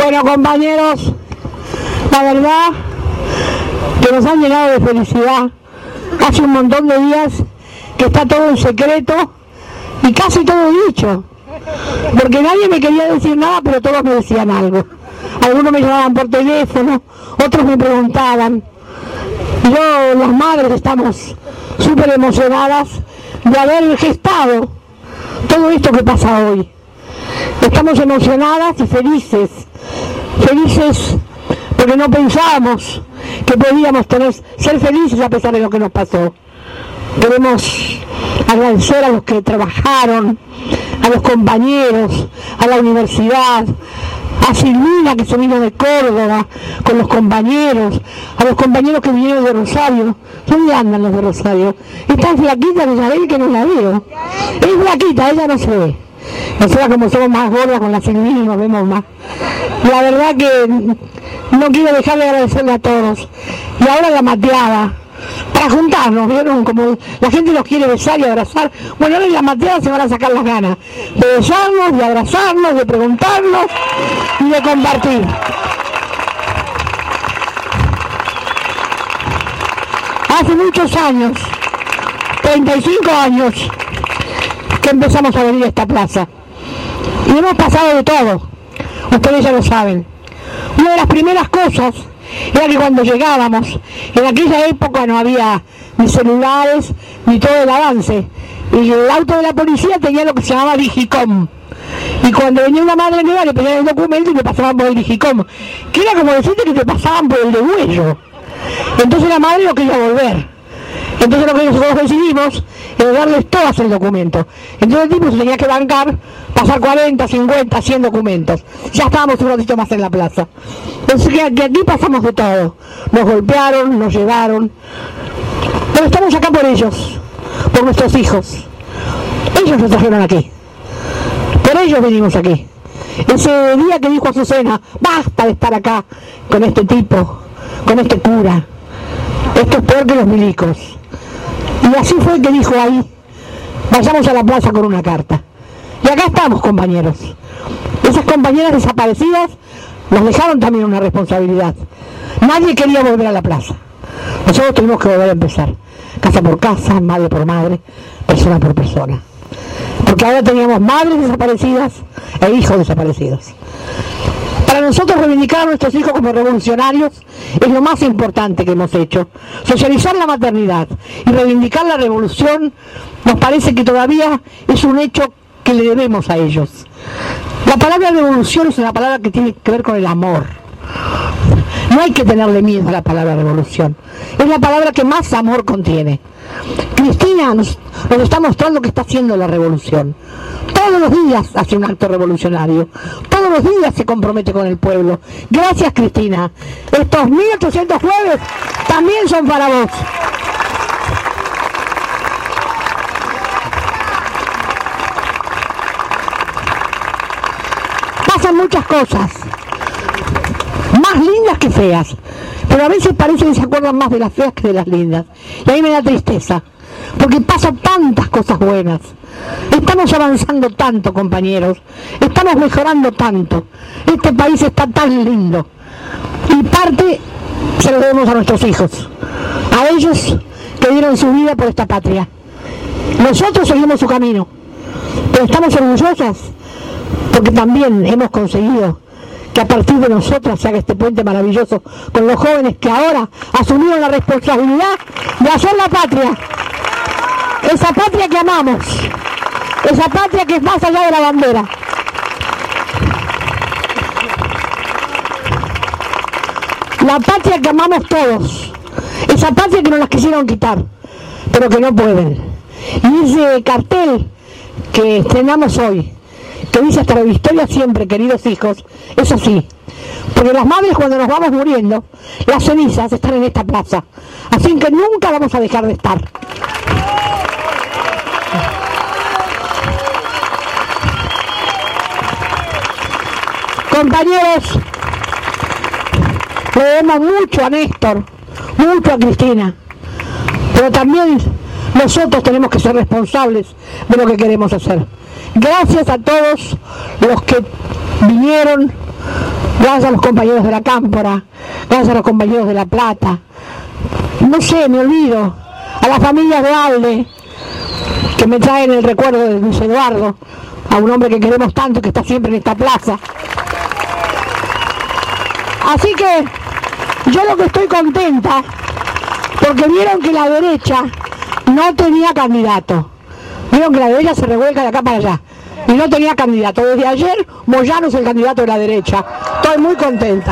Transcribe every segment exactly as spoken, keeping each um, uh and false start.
Bueno, compañeros, la verdad que nos han llenado de felicidad. Hace un montón de días que está todo en secreto y casi todo dicho, porque nadie me quería decir nada, pero todos me decían algo. Algunos me llamaban por teléfono, otros me preguntaban. Yo, las madres, estamos súper emocionadas de haber gestado todo esto que pasa hoy. Estamos emocionadas y felices, felices porque no pensábamos que podíamos tener, ser felices a pesar de lo que nos pasó. Queremos agradecer a los que trabajaron, a los compañeros, a la universidad, a Silvina, que se vino de Córdoba con los compañeros, a los compañeros que vinieron de Rosario. ¿Dónde andan los de Rosario? Están flaquitas de Isabel, que no la veo. Es flaquita, ella no se ve. Nosotras, como somos más gordas con la Silvina, nos vemos más. La verdad que no quiero dejar de agradecerle a todos. Y ahora la mateada, para juntarnos, ¿vieron? Como la gente los quiere besar y abrazar. Bueno, ahora en la mateada se van a sacar las ganas de besarnos, de abrazarnos, de preguntarnos y de compartir. Hace muchos años, treinta y cinco años, que empezamos a venir a esta plaza. Y hemos pasado de todo. Ustedes ya lo saben. Una de las primeras cosas era que cuando llegábamos, en aquella época no había ni celulares, ni todo el avance. Y el auto de la policía tenía lo que se llamaba Digicom. Y cuando venía una madre nueva le pedían el documento y le pasaban por el Digicom. Que era como decirte que te pasaban por el degüello. Entonces la madre no quería volver. Entonces lo que nosotros decidimos es darles todas el documento. Entonces el tipo se tenía que bancar, pasar cuarenta, cincuenta, cien documentos. Ya estábamos un ratito más en la plaza. Entonces que, que aquí pasamos de todo. Nos golpearon, nos llevaron. Pero estamos acá por ellos, por nuestros hijos. Ellos nos trajeron aquí. Por ellos venimos aquí. Ese día que dijo Azucena, basta de estar acá con este tipo, con este cura. Esto es peor que los milicos. Y así fue que dijo ahí, vayamos a la plaza con una carta. Y acá estamos, compañeros. Esas compañeras desaparecidas nos dejaron también una responsabilidad. Nadie quería volver a la plaza. Nosotros tuvimos que volver a empezar. Casa por casa, madre por madre, persona por persona. Porque ahora teníamos madres desaparecidas e hijos desaparecidos. Para nosotros reivindicar a nuestros hijos como revolucionarios es lo más importante que hemos hecho. Socializar la maternidad y reivindicar la revolución nos parece que todavía es un hecho que le debemos a ellos. La palabra revolución es una palabra que tiene que ver con el amor. No hay que tenerle miedo a la palabra revolución. Es la palabra que más amor contiene. Cristina nos, nos está mostrando que está haciendo la revolución. Todos los días hace un acto revolucionario. Todos los días se compromete con el pueblo. Gracias, Cristina. Estos mil ochocientos jueves también son para vos. Pasan muchas cosas, más lindas que feas, pero a veces parece que se acuerdan más de las feas que de las lindas. Y a mí me da tristeza, porque pasan tantas cosas buenas. Estamos avanzando tanto, compañeros. Estamos mejorando tanto. Este país está tan lindo. Y parte se lo debemos a nuestros hijos. A ellos que dieron su vida por esta patria. Nosotros seguimos su camino. Pero estamos orgullosas porque también hemos conseguido que a partir de nosotras se haga este puente maravilloso con los jóvenes que ahora asumieron la responsabilidad de hacer la patria. Esa patria que amamos. Esa patria que es más allá de la bandera. La patria que amamos todos. Esa patria que nos las quisieron quitar, pero que no pueden. Y ese cartel que estrenamos hoy, que dice hasta la victoria siempre, queridos hijos, es así. Porque las madres, cuando nos vamos muriendo, las cenizas están en esta plaza. Así que nunca vamos a dejar de estar. Compañeros, le debemos mucho a Néstor, mucho a Cristina, pero también nosotros tenemos que ser responsables de lo que queremos hacer. Gracias a todos los que vinieron gracias a los compañeros de la Cámpora, gracias a los compañeros de La Plata, no sé, me olvido, a las familias de Alde, que me traen el recuerdo de Luis Eduardo, a un hombre que queremos tanto, que está siempre en esta plaza. Así que yo lo que estoy contenta, porque vieron que la derecha no tenía candidato. Vieron que la derecha se revuelca de acá para allá. Y no tenía candidato. Desde ayer, Moyano es el candidato de la derecha. Estoy muy contenta.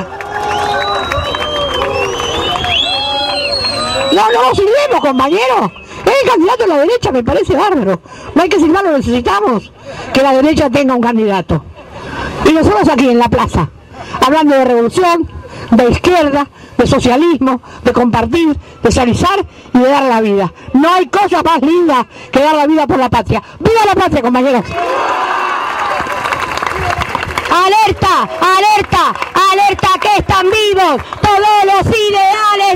No, no nos sirvemos, compañeros. Es el candidato de la derecha, me parece bárbaro. No hay que silbarlo, necesitamos que la derecha tenga un candidato. Y nosotros aquí en la plaza, hablando de revolución, de izquierda, de socialismo, de compartir, de socializar y de dar la vida. No hay cosa más linda que dar la vida por la patria. ¡Viva la patria, compañeros! ¡Alerta! ¡Alerta! ¡Alerta que están vivos todos los ideales!